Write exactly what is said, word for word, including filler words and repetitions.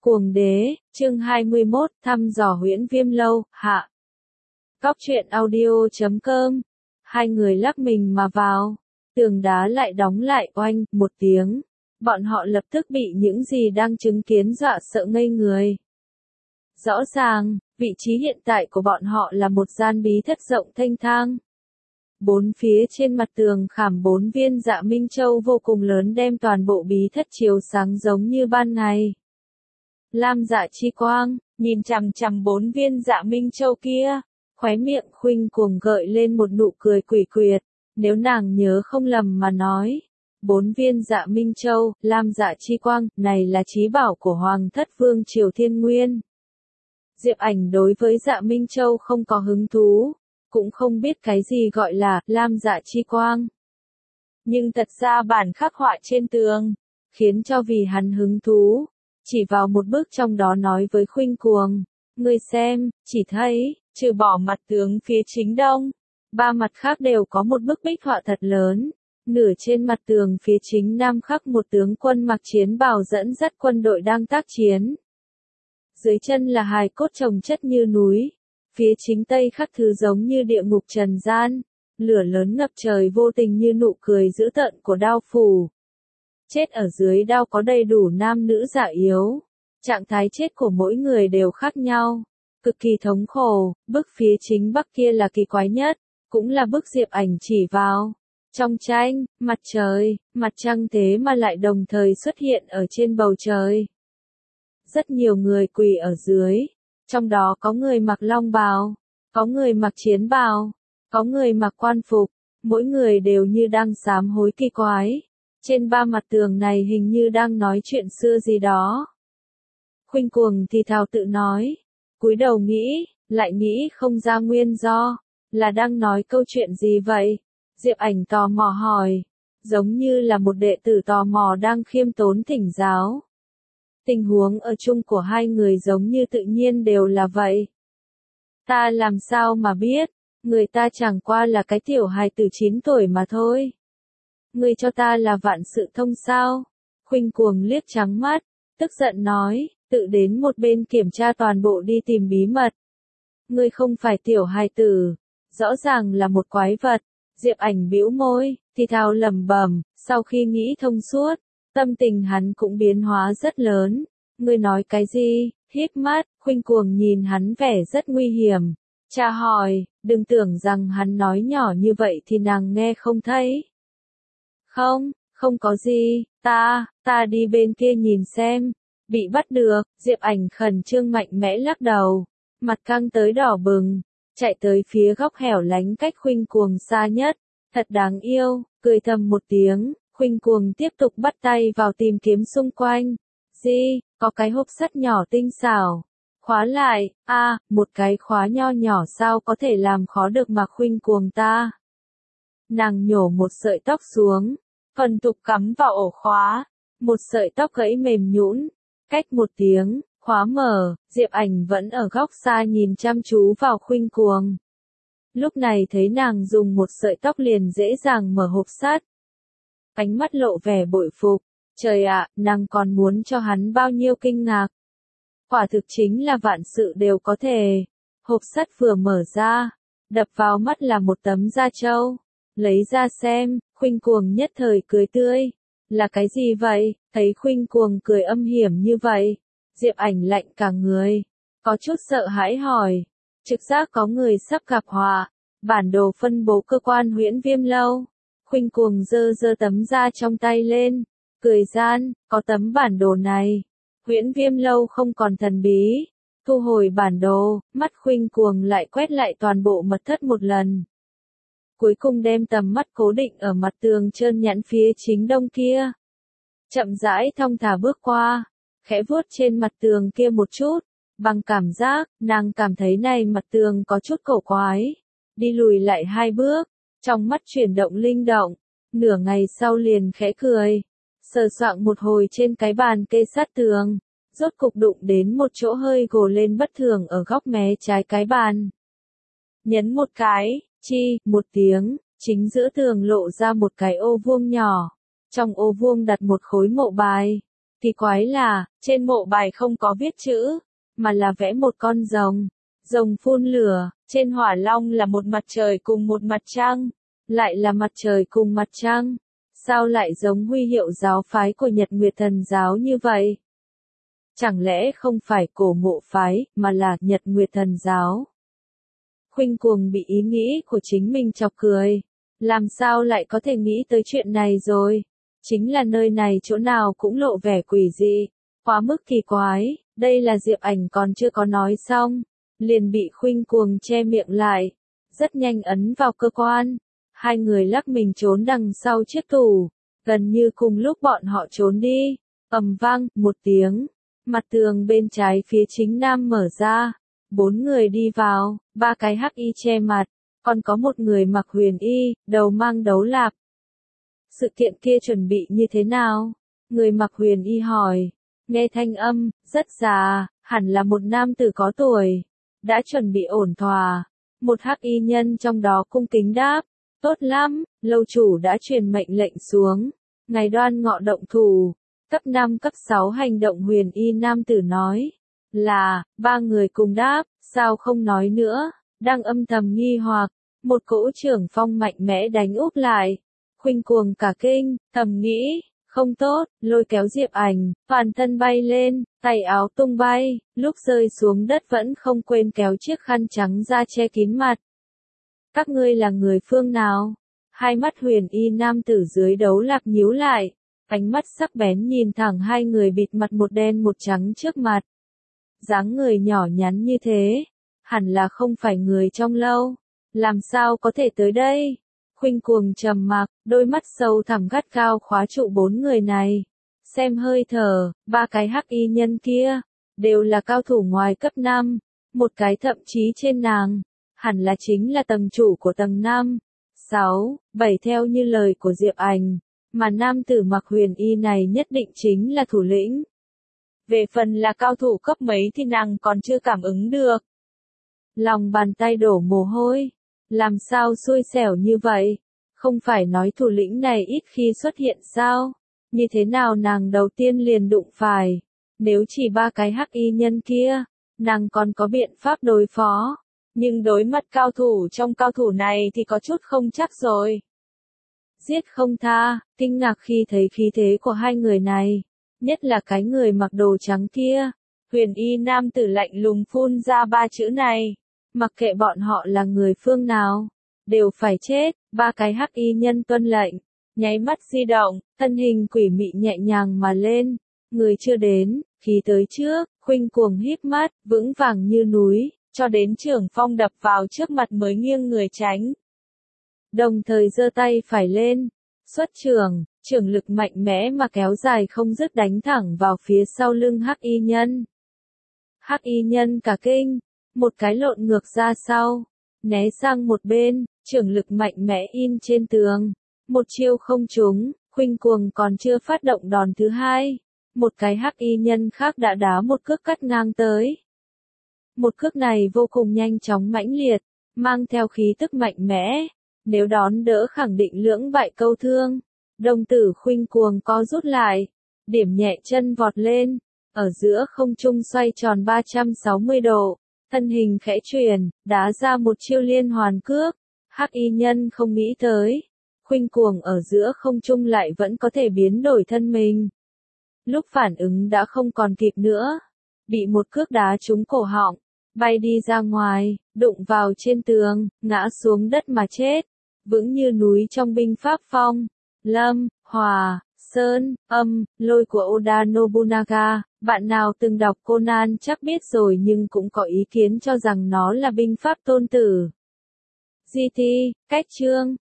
Cuồng đế, chương hai mươi mốt, thăm dò huyễn viêm lâu, hạ. Góc truyện audio chấm com. Hai người lắc mình mà vào. Tường đá lại đóng lại oanh, một tiếng. Bọn họ lập tức bị những gì đang chứng kiến dọa sợ ngây người. Rõ ràng, vị trí hiện tại của bọn họ là một gian bí thất rộng thênh thang. Bốn phía trên mặt tường khảm bốn viên dạ minh châu vô cùng lớn đem toàn bộ bí thất chiếu sáng giống như ban ngày. Lam Dạ Chi Quang, nhìn chằm chằm bốn viên dạ minh châu kia, khóe miệng Khuynh Cuồng gợi lên một nụ cười quỷ quyệt, nếu nàng nhớ không lầm mà nói. Bốn viên dạ minh châu, Lam Dạ Chi Quang, này là chí bảo của Hoàng thất Vương Triều Thiên Nguyên. Diệp Ảnh đối với dạ minh châu không có hứng thú, cũng không biết cái gì gọi là Lam Dạ Chi Quang. Nhưng thật ra bản khắc họa trên tường, khiến cho vì hắn hứng thú. Chỉ vào một bước trong đó nói với Khuynh Cuồng, ngươi xem, chỉ thấy, trừ bỏ mặt tướng phía chính đông, ba mặt khác đều có một bức bích họa thật lớn, nửa trên mặt tường phía chính nam khắc một tướng quân mặc chiến bào dẫn dắt quân đội đang tác chiến. Dưới chân là hài cốt chồng chất như núi, phía chính tây khắc thứ giống như địa ngục trần gian, lửa lớn ngập trời vô tình như nụ cười dữ tợn của đao phủ. Chết ở dưới đao có đầy đủ nam nữ già yếu. Trạng thái chết của mỗi người đều khác nhau. Cực kỳ thống khổ, bức phía chính bắc kia là kỳ quái nhất, cũng là bức Diệp Ảnh chỉ vào. Trong tranh, mặt trời, mặt trăng thế mà lại đồng thời xuất hiện ở trên bầu trời. Rất nhiều người quỳ ở dưới, trong đó có người mặc long bào, có người mặc chiến bào, có người mặc quan phục, mỗi người đều như đang sám hối kỳ quái. Trên ba mặt tường này hình như đang nói chuyện xưa gì đó. Khuynh Cuồng thì thào tự nói, cúi đầu nghĩ, lại nghĩ không ra nguyên do, là đang nói câu chuyện gì vậy? Diệp Ảnh tò mò hỏi, giống như là một đệ tử tò mò đang khiêm tốn thỉnh giáo. Tình huống ở chung của hai người giống như tự nhiên đều là vậy. Ta làm sao mà biết, người ta chẳng qua là cái tiểu hài tử chín tuổi mà thôi. Ngươi cho ta là vạn sự thông sao? Khuynh Cuồng liếc trắng mắt, tức giận nói, tự đến một bên kiểm tra toàn bộ đi tìm bí mật. Ngươi không phải tiểu hài tử, rõ ràng là một quái vật. Diệp Ảnh bĩu môi, thì thào lẩm bẩm, sau khi nghĩ thông suốt, tâm tình hắn cũng biến hóa rất lớn. Ngươi nói cái gì? Híp mắt, Khuynh Cuồng nhìn hắn vẻ rất nguy hiểm. Cha hỏi, đừng tưởng rằng hắn nói nhỏ như vậy thì nàng nghe không thấy. Không, không có gì, ta, ta đi bên kia nhìn xem. Bị bắt được, Diệp Ảnh khẩn trương mạnh mẽ lắc đầu, mặt căng tới đỏ bừng, chạy tới phía góc hẻo lánh cách Khuynh Cuồng xa nhất, thật đáng yêu, cười thầm một tiếng, Khuynh Cuồng tiếp tục bắt tay vào tìm kiếm xung quanh. Gì, có cái hộp sắt nhỏ tinh xảo, khóa lại, a, à, một cái khóa nho nhỏ sao có thể làm khó được mà Khuynh Cuồng ta. Nàng nhổ một sợi tóc xuống, phần tục cắm vào ổ khóa, một sợi tóc gãy mềm nhũn, cách một tiếng, khóa mở, Diệp Ảnh vẫn ở góc xa nhìn chăm chú vào Khuynh Cuồng. Lúc này thấy nàng dùng một sợi tóc liền dễ dàng mở hộp sắt. Ánh mắt lộ vẻ bội phục, trời ạ, nàng còn muốn cho hắn bao nhiêu kinh ngạc. Quả thực chính là vạn sự đều có thể. Hộp sắt vừa mở ra, đập vào mắt là một tấm da trâu. Lấy ra xem, Khuynh Cuồng nhất thời cười tươi. Là cái gì vậy? Thấy Khuynh Cuồng cười âm hiểm như vậy, Diệp Ảnh lạnh cả người, có chút sợ hãi hỏi. Trực giác có người sắp gặp họa. Bản đồ phân bố cơ quan huyễn viêm lâu. Khuynh Cuồng giơ giơ tấm da trong tay lên, cười gian, có tấm bản đồ này. Huyễn viêm lâu không còn thần bí. Thu hồi bản đồ, mắt Khuynh Cuồng lại quét lại toàn bộ mật thất một lần. Cuối cùng đem tầm mắt cố định ở mặt tường trơn nhẵn phía chính đông kia. Chậm rãi thong thả bước qua, khẽ vuốt trên mặt tường kia một chút, bằng cảm giác, nàng cảm thấy này mặt tường có chút cổ quái. Đi lùi lại hai bước, trong mắt chuyển động linh động, nửa ngày sau liền khẽ cười, sờ soạng một hồi trên cái bàn kê sát tường, rốt cục đụng đến một chỗ hơi gồ lên bất thường ở góc mé trái cái bàn. Nhấn một cái, chi, một tiếng, chính giữa tường lộ ra một cái ô vuông nhỏ. Trong ô vuông đặt một khối mộ bài. Kỳ quái là, trên mộ bài không có viết chữ, mà là vẽ một con rồng. Rồng phun lửa, trên hỏa long là một mặt trời cùng một mặt trăng, lại là mặt trời cùng mặt trăng. Sao lại giống huy hiệu giáo phái của Nhật Nguyệt Thần giáo như vậy? Chẳng lẽ không phải Cổ Mộ phái, mà là Nhật Nguyệt Thần giáo? Khuynh Cuồng bị ý nghĩ của chính mình chọc cười. Làm sao lại có thể nghĩ tới chuyện này rồi? Chính là nơi này chỗ nào cũng lộ vẻ quỷ dị, quá mức kỳ quái. Đây là Diệp Ảnh còn chưa có nói xong, liền bị Khuynh Cuồng che miệng lại. Rất nhanh ấn vào cơ quan. Hai người lắc mình trốn đằng sau chiếc tủ. Gần như cùng lúc bọn họ trốn đi, ầm vang một tiếng, mặt tường bên trái phía chính nam mở ra. Bốn người đi vào, ba cái hắc y che mặt, còn có một người mặc huyền y, đầu mang đấu lạp. Sự kiện kia chuẩn bị như thế nào? Người mặc huyền y hỏi. Nghe thanh âm, rất già, hẳn là một nam tử có tuổi. Đã chuẩn bị ổn thỏa. Một hắc y nhân trong đó cung kính đáp. Tốt lắm, lâu chủ đã truyền mệnh lệnh xuống. Ngày Đoan Ngọ động thủ. Cấp năm cấp sáu hành động huyền y nam tử nói. Là, ba người cùng đáp, sao không nói nữa, đang âm thầm nghi hoặc. Một cỗ trưởng phong mạnh mẽ đánh úp lại. Khuynh Cuồng cả kinh, thầm nghĩ, không tốt, lôi kéo Diệp Ảnh, toàn thân bay lên, tay áo tung bay, lúc rơi xuống đất vẫn không quên kéo chiếc khăn trắng ra che kín mặt. Các ngươi là người phương nào? Hai mắt huyền y nam tử dưới đấu lạp nhíu lại, ánh mắt sắc bén nhìn thẳng hai người bịt mặt một đen một trắng trước mặt. Dáng người nhỏ nhắn như thế, hẳn là không phải người trong lâu, làm sao có thể tới đây? Khuynh Cuồng trầm mặc, đôi mắt sâu thẳm gắt gao khóa trụ bốn người này. Xem hơi thở, ba cái hắc y nhân kia, đều là cao thủ ngoài cấp năm, một cái thậm chí trên nàng, hẳn là chính là tầng chủ của tầng năm, sáu, bảy theo như lời của Diệp Ảnh, mà nam tử mặc huyền y này nhất định chính là thủ lĩnh. Về phần là cao thủ cấp mấy thì nàng còn chưa cảm ứng được. Lòng bàn tay đổ mồ hôi. Làm sao xui xẻo như vậy? Không phải nói thủ lĩnh này ít khi xuất hiện sao? Như thế nào nàng đầu tiên liền đụng phải? Nếu chỉ ba cái hắc y nhân kia, nàng còn có biện pháp đối phó. Nhưng đối mặt cao thủ trong cao thủ này thì có chút không chắc rồi. Giết không tha, kinh ngạc khi thấy khí thế của hai người này. Nhất là cái người mặc đồ trắng kia. Huyền y nam tử lạnh lùng phun ra ba chữ này. Mặc kệ bọn họ là người phương nào, đều phải chết. Ba cái hắc y nhân tuân lệnh, nháy mắt di động, thân hình quỷ mị nhẹ nhàng mà lên. Người chưa đến, khí tới trước, Khuynh Cuồng híp mắt, vững vàng như núi, cho đến trưởng phong đập vào trước mặt mới nghiêng người tránh. Đồng thời giơ tay phải lên, xuất trưởng, trưởng lực mạnh mẽ mà kéo dài không dứt đánh thẳng vào phía sau lưng hắc y nhân. Hắc y nhân cả kinh, một cái lộn ngược ra sau, né sang một bên, trưởng lực mạnh mẽ in trên tường. Một chiêu không trúng, Khuynh Cuồng còn chưa phát động đòn thứ hai. Một cái hắc y nhân khác đã đá một cước cắt ngang tới. Một cước này vô cùng nhanh chóng mãnh liệt, mang theo khí tức mạnh mẽ. Nếu đón đỡ khẳng định lưỡng bại câu thương. Đồng tử Khuynh Cuồng co rút lại, điểm nhẹ chân vọt lên, ở giữa không trung xoay tròn ba trăm sáu mươi độ, thân hình khẽ chuyển, đá ra một chiêu liên hoàn cước. Hắc y nhân không nghĩ tới, Khuynh Cuồng ở giữa không trung lại vẫn có thể biến đổi thân mình. Lúc phản ứng đã không còn kịp nữa, bị một cước đá trúng cổ họng, bay đi ra ngoài, đụng vào trên tường, ngã xuống đất mà chết. Vững như núi trong binh pháp phong, lâm, hòa, sơn, âm, lôi của Oda Nobunaga. Bạn nào từng đọc Conan chắc biết rồi nhưng cũng có ý kiến cho rằng nó là binh pháp tôn tử. giê tê, cách chương,